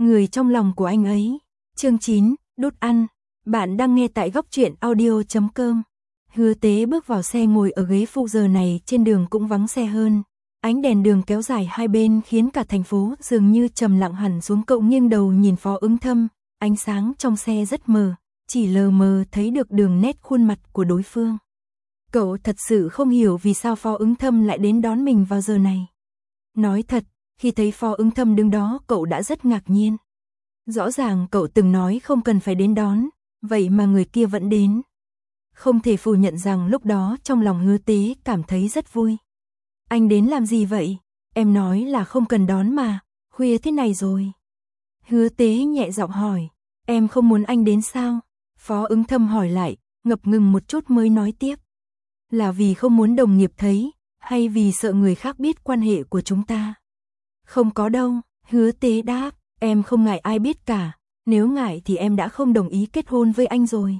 Người trong lòng của anh ấy. Chương 9, đút ăn. Bạn đang nghe tại góc truyện audio.com. Hứa Tế bước vào xe ngồi ở ghế phụ, giờ này trên đường cũng vắng xe hơn. Ánh đèn đường kéo dài hai bên khiến cả thành phố dường như trầm lặng hẳn xuống. Cậu nghiêng đầu nhìn Phó Ứng Thâm, ánh sáng trong xe rất mờ, chỉ lờ mờ thấy được đường nét khuôn mặt của đối phương. Cậu thật sự không hiểu vì sao Phó Ứng Thâm lại đến đón mình vào giờ này. Nói thật, khi thấy Phó Ứng Thâm đứng đó cậu đã rất ngạc nhiên. Rõ ràng cậu từng nói không cần phải đến đón, vậy mà người kia vẫn đến. Không thể phủ nhận rằng lúc đó trong lòng Hứa Tế cảm thấy rất vui. Anh đến làm gì vậy? Em nói là không cần đón mà, khuya thế này rồi. Hứa Tế nhẹ giọng hỏi, em không muốn anh đến sao? Phó Ứng Thâm hỏi lại, ngập ngừng một chút mới nói tiếp. Là vì không muốn đồng nghiệp thấy, hay vì sợ người khác biết quan hệ của chúng ta? Không có đâu, Hứa Tế đáp, em không ngại ai biết cả, nếu ngại thì em đã không đồng ý kết hôn với anh rồi.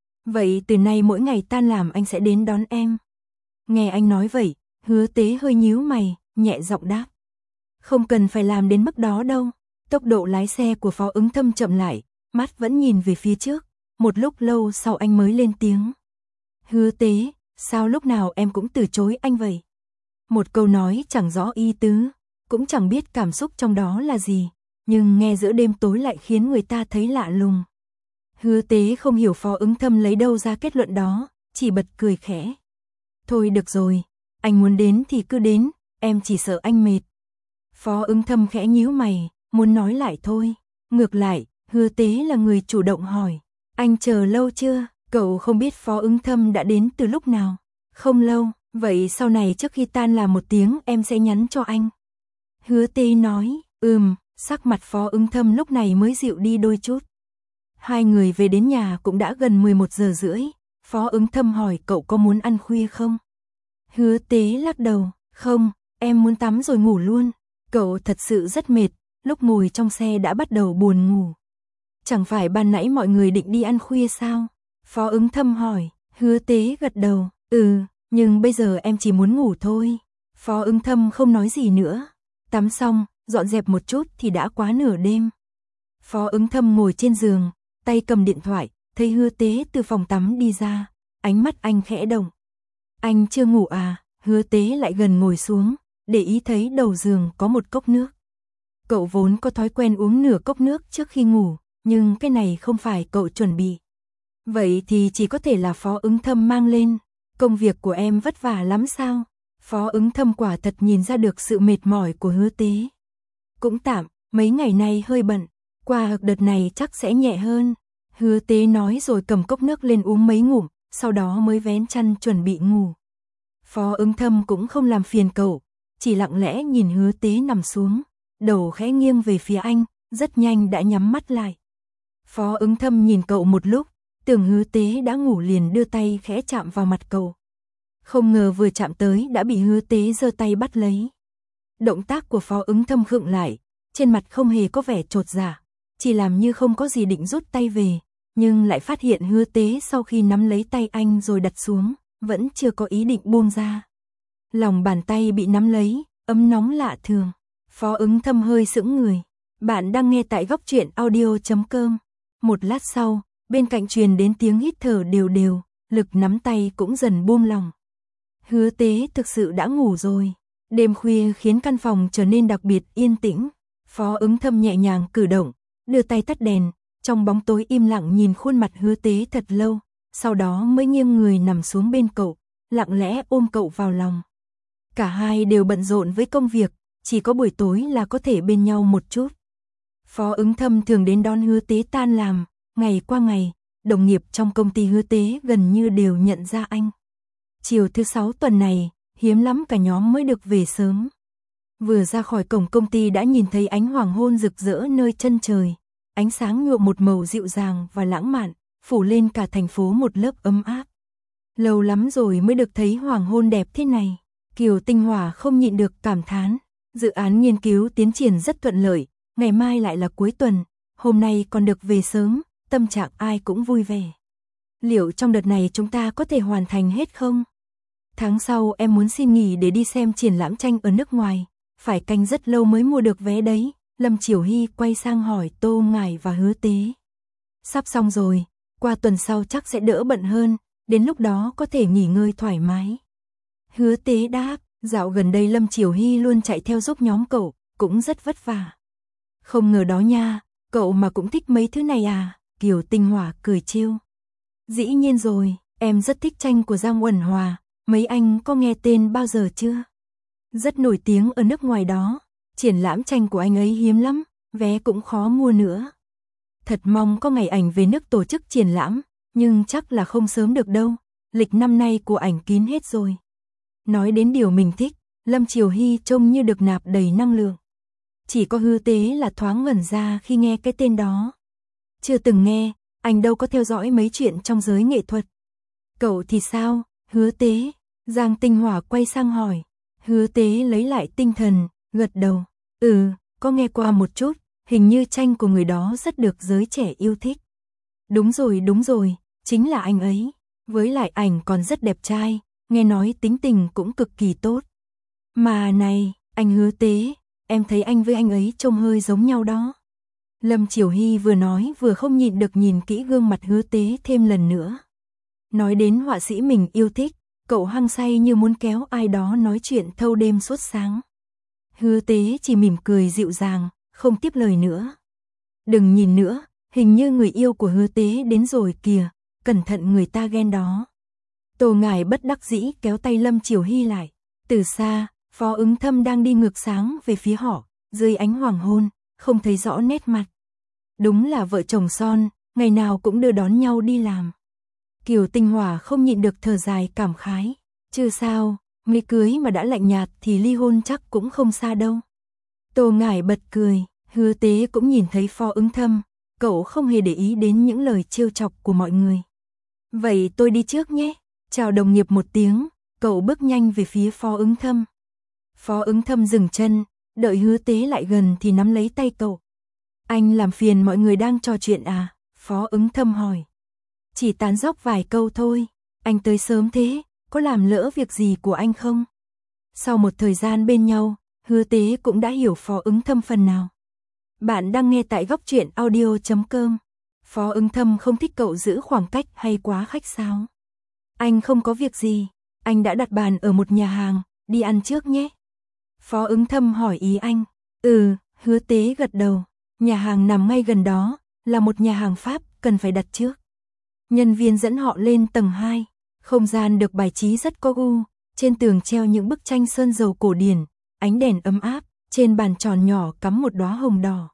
Vậy từ nay mỗi ngày tan làm anh sẽ đến đón em. Nghe anh nói vậy, Hứa Tế hơi nhíu mày, nhẹ giọng đáp. Không cần phải làm đến mức đó đâu. Tốc độ lái xe của Phó Ứng Thâm chậm lại, mắt vẫn nhìn về phía trước, một lúc lâu sau anh mới lên tiếng. Hứa Tế, sao lúc nào em cũng từ chối anh vậy? Một câu nói chẳng rõ ý tứ, cũng chẳng biết cảm xúc trong đó là gì, nhưng nghe giữa đêm tối lại khiến người ta thấy lạ lùng. Hứa Tế không hiểu Phó Ứng Thâm lấy đâu ra kết luận đó, chỉ bật cười khẽ. Thôi được rồi, anh muốn đến thì cứ đến, em chỉ sợ anh mệt. Phó Ứng Thâm khẽ nhíu mày, muốn nói lại thôi. Ngược lại, Hứa Tế là người chủ động hỏi. Anh chờ lâu chưa? Cậu không biết Phó Ứng Thâm đã đến từ lúc nào? Không lâu, vậy sau này trước khi tan làm một tiếng em sẽ nhắn cho anh. Hứa Tế nói, sắc mặt Phó Ứng Thâm lúc này mới dịu đi đôi chút. Hai người về đến nhà cũng đã gần 11 giờ rưỡi. Phó Ứng Thâm hỏi cậu có muốn ăn khuya không? Hứa Tế lắc đầu, không, em muốn tắm rồi ngủ luôn. Cậu thật sự rất mệt, lúc ngồi trong xe đã bắt đầu buồn ngủ. Chẳng phải ban nãy mọi người định đi ăn khuya sao? Phó Ứng Thâm hỏi. Hứa Tế gật đầu, nhưng bây giờ em chỉ muốn ngủ thôi. Phó Ứng Thâm không nói gì nữa. Tắm xong, dọn dẹp một chút thì đã quá nửa đêm. Phó Ứng Thâm ngồi trên giường, tay cầm điện thoại, thấy Hứa Tế từ phòng tắm đi ra, ánh mắt anh khẽ động. Anh chưa ngủ à? Hứa Tế lại gần ngồi xuống, để ý thấy đầu giường có một cốc nước. Cậu vốn có thói quen uống nửa cốc nước trước khi ngủ, nhưng cái này không phải cậu chuẩn bị. Vậy thì chỉ có thể là Phó Ứng Thâm mang lên. Công việc của em vất vả lắm sao? Phó Ứng Thâm quả thật nhìn ra được sự mệt mỏi của Hứa Tế. Cũng tạm, mấy ngày nay hơi bận, qua đợt này chắc sẽ nhẹ hơn. Hứa Tế nói rồi cầm cốc nước lên uống mấy ngụm, sau đó mới vén chăn chuẩn bị ngủ. Phó Ứng Thâm cũng không làm phiền cậu, chỉ lặng lẽ nhìn Hứa Tế nằm xuống, đầu khẽ nghiêng về phía anh, rất nhanh đã nhắm mắt lại. Phó Ứng Thâm nhìn cậu một lúc, tưởng Hứa Tế đã ngủ liền đưa tay khẽ chạm vào mặt cậu. Không ngờ vừa chạm tới đã bị Hứa Tế giơ tay bắt lấy. Động tác của Phó Ứng Thâm khựng lại, trên mặt không hề có vẻ chột dạ, chỉ làm như không có gì định rút tay về, nhưng lại phát hiện Hứa Tế sau khi nắm lấy tay anh rồi đặt xuống, vẫn chưa có ý định buông ra. Lòng bàn tay bị nắm lấy, ấm nóng lạ thường. Phó Ứng Thâm hơi sững người. Bạn đang nghe tại góc truyện audio.com. Một lát sau, bên cạnh truyền đến tiếng hít thở đều đều, lực nắm tay cũng dần buông lỏng. Hứa Tế thực sự đã ngủ rồi. Đêm khuya khiến căn phòng trở nên đặc biệt yên tĩnh. Phó Ứng Thâm nhẹ nhàng cử động, đưa tay tắt đèn, trong bóng tối im lặng nhìn khuôn mặt Hứa Tế thật lâu, sau đó mới nghiêng người nằm xuống bên cậu, lặng lẽ ôm cậu vào lòng. Cả hai đều bận rộn với công việc, chỉ có buổi tối là có thể bên nhau một chút. Phó Ứng Thâm thường đến đón Hứa Tế tan làm, ngày qua ngày, đồng nghiệp trong công ty Hứa Tế gần như đều nhận ra anh. Chiều thứ 6 tuần này, hiếm lắm cả nhóm mới được về sớm. Vừa ra khỏi cổng công ty đã nhìn thấy ánh hoàng hôn rực rỡ nơi chân trời, ánh sáng nhuộm một màu dịu dàng và lãng mạn, phủ lên cả thành phố một lớp ấm áp. Lâu lắm rồi mới được thấy hoàng hôn đẹp thế này. Kiều Tinh Hòa không nhịn được cảm thán. Dự án nghiên cứu tiến triển rất thuận lợi, ngày mai lại là cuối tuần, hôm nay còn được về sớm, tâm trạng ai cũng vui vẻ. Liệu trong đợt này chúng ta có thể hoàn thành hết không? Tháng sau em muốn xin nghỉ để đi xem triển lãm tranh ở nước ngoài, phải canh rất lâu mới mua được vé đấy. Lâm Chiểu Hy quay sang hỏi Tô Ngải và Hứa Tế. Sắp xong rồi, qua tuần sau chắc sẽ đỡ bận hơn, đến lúc đó có thể nghỉ ngơi thoải mái. Hứa Tế đáp, dạo gần đây Lâm Chiểu Hy luôn chạy theo giúp nhóm cậu, cũng rất vất vả. Không ngờ đó nha, cậu mà cũng thích mấy thứ này à? Kiều Tinh Hỏa cười trêu. Dĩ nhiên rồi, em rất thích tranh của Giang Uẩn Hòa, mấy anh có nghe tên bao giờ chưa? Rất nổi tiếng ở nước ngoài đó, triển lãm tranh của anh ấy hiếm lắm, vé cũng khó mua nữa. Thật mong có ngày ảnh về nước tổ chức triển lãm, nhưng chắc là không sớm được đâu, lịch năm nay của ảnh kín hết rồi. Nói đến điều mình thích, Lâm Chiểu Hy trông như được nạp đầy năng lượng. Chỉ có Hứa Tế là thoáng ngẩn ra khi nghe cái tên đó. Chưa từng nghe, anh đâu có theo dõi mấy chuyện trong giới nghệ thuật. Cậu thì sao, Hứa Tế? Giang Tinh Hỏa quay sang hỏi. Hứa Tế lấy lại tinh thần, gật đầu. Có nghe qua một chút, hình như tranh của người đó rất được giới trẻ yêu thích. Đúng rồi, chính là anh ấy. Với lại ảnh còn rất đẹp trai, nghe nói tính tình cũng cực kỳ tốt. Mà này, anh Hứa Tế, em thấy anh với anh ấy trông hơi giống nhau đó. Lâm Chiểu Hy vừa nói vừa không nhịn được nhìn kỹ gương mặt Hứa Tế thêm lần nữa. Nói đến họa sĩ mình yêu thích, cậu hăng say như muốn kéo ai đó nói chuyện thâu đêm suốt sáng. Hứa Tế chỉ mỉm cười dịu dàng, không tiếp lời nữa. Đừng nhìn nữa, hình như người yêu của Hứa Tế đến rồi kìa, cẩn thận người ta ghen đó. Tô Ngải bất đắc dĩ kéo tay Lâm Chiểu Hy lại. Từ xa, Phó Ứng Thâm đang đi ngược sáng về phía họ, dưới ánh hoàng hôn, không thấy rõ nét mặt. Đúng là vợ chồng son, ngày nào cũng đưa đón nhau đi làm. Kiều Tinh Hỏa không nhịn được thở dài cảm khái. Chứ sao, mới cưới mà đã lạnh nhạt thì ly hôn chắc cũng không xa đâu. Tô Ngải bật cười, Hứa Tế cũng nhìn thấy Phó Ứng Thâm, cậu không hề để ý đến những lời trêu chọc của mọi người. Vậy tôi đi trước nhé, chào đồng nghiệp một tiếng, cậu bước nhanh về phía Phó Ứng Thâm. Phó Ứng Thâm dừng chân, đợi Hứa Tế lại gần thì nắm lấy tay cậu. Anh làm phiền mọi người đang trò chuyện à? Phó Ứng Thâm hỏi. Chỉ tán dóc vài câu thôi, anh tới sớm thế, có làm lỡ việc gì của anh không? Sau một thời gian bên nhau, Hứa Tế cũng đã hiểu Phó Ứng Thâm phần nào. Bạn đang nghe tại góc truyện audio.com. Phó Ứng Thâm không thích cậu giữ khoảng cách hay quá khách sáo. Anh không có việc gì, anh đã đặt bàn ở một nhà hàng, đi ăn trước nhé. Phó Ứng Thâm hỏi ý anh. Hứa Tế gật đầu. Nhà hàng nằm ngay gần đó, là một nhà hàng Pháp, cần phải đặt trước. Nhân viên dẫn họ lên tầng 2, không gian được bài trí rất có gu, trên tường treo những bức tranh sơn dầu cổ điển, ánh đèn ấm áp, trên bàn tròn nhỏ cắm một đóa hồng đỏ.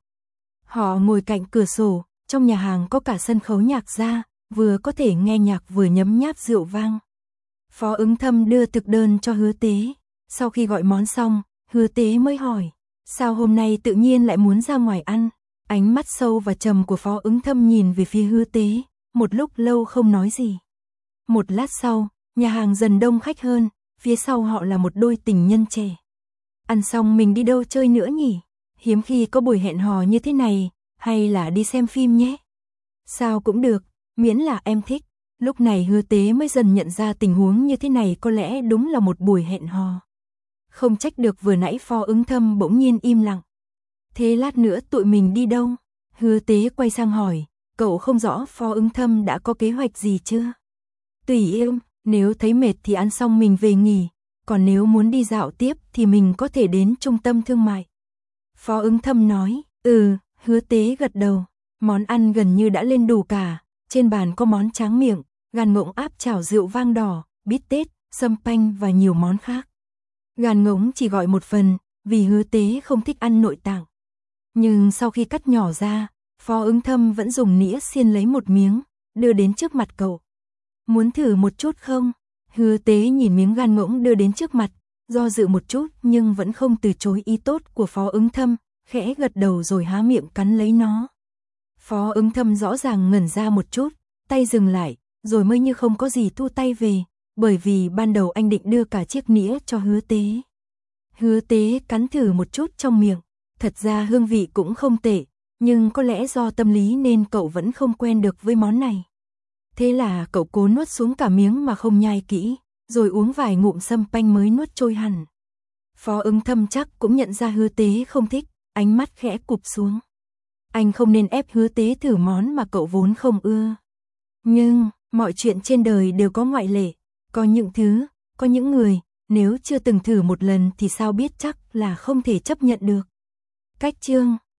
Họ ngồi cạnh cửa sổ, trong nhà hàng có cả sân khấu nhạc ra, vừa có thể nghe nhạc vừa nhấm nháp rượu vang. Phó Ứng Thâm đưa thực đơn cho Hứa Tế, sau khi gọi món xong, Hứa Tế mới hỏi, sao hôm nay tự nhiên lại muốn ra ngoài ăn? Ánh mắt sâu và trầm của Phó Ứng Thâm nhìn về phía Hứa Tế, một lúc lâu không nói gì. Một lát sau, nhà hàng dần đông khách hơn, phía sau họ là một đôi tình nhân trẻ. Ăn xong mình đi đâu chơi nữa nhỉ? Hiếm khi có buổi hẹn hò như thế này, hay là đi xem phim nhé? Sao cũng được, miễn là em thích. Lúc này Hứa Tế mới dần nhận ra tình huống như thế này có lẽ đúng là một buổi hẹn hò. Không trách được vừa nãy Phó Ứng Thâm bỗng nhiên im lặng. Thế lát nữa tụi mình đi đâu? Hứa Tế quay sang hỏi, cậu không rõ Phó Ứng Thâm đã có kế hoạch gì chưa? Tùy em, nếu thấy mệt thì ăn xong mình về nghỉ, còn nếu muốn đi dạo tiếp thì mình có thể đến trung tâm thương mại. Phó Ứng Thâm nói, Hứa Tế gật đầu, món ăn gần như đã lên đủ cả, trên bàn có món tráng miệng, gàn ngỗng áp chảo rượu vang đỏ, bít tết, sâm panh và nhiều món khác. Gàn ngỗng chỉ gọi một phần, vì Hứa Tế không thích ăn nội tạng. Nhưng sau khi cắt nhỏ ra, Phó Ứng Thâm vẫn dùng nĩa xiên lấy một miếng, đưa đến trước mặt cậu. Muốn thử một chút không? Hứa Tế nhìn miếng gan ngỗng đưa đến trước mặt, do dự một chút nhưng vẫn không từ chối ý tốt của Phó Ứng Thâm, khẽ gật đầu rồi há miệng cắn lấy nó. Phó Ứng Thâm rõ ràng ngẩn ra một chút, tay dừng lại, rồi mới như không có gì thu tay về, bởi vì ban đầu anh định đưa cả chiếc nĩa cho Hứa Tế. Hứa Tế cắn thử một chút trong miệng, thật ra hương vị cũng không tệ, nhưng có lẽ do tâm lý nên cậu vẫn không quen được với món này. Thế là cậu cố nuốt xuống cả miếng mà không nhai kỹ, rồi uống vài ngụm sâm panh mới nuốt trôi hẳn. Phó Ứng Thâm chắc cũng nhận ra Hứa Tế không thích, ánh mắt khẽ cụp xuống. Anh không nên ép Hứa Tế thử món mà cậu vốn không ưa. Nhưng, mọi chuyện trên đời đều có ngoại lệ. Có những thứ, có những người, nếu chưa từng thử một lần thì sao biết chắc là không thể chấp nhận được. Cách chương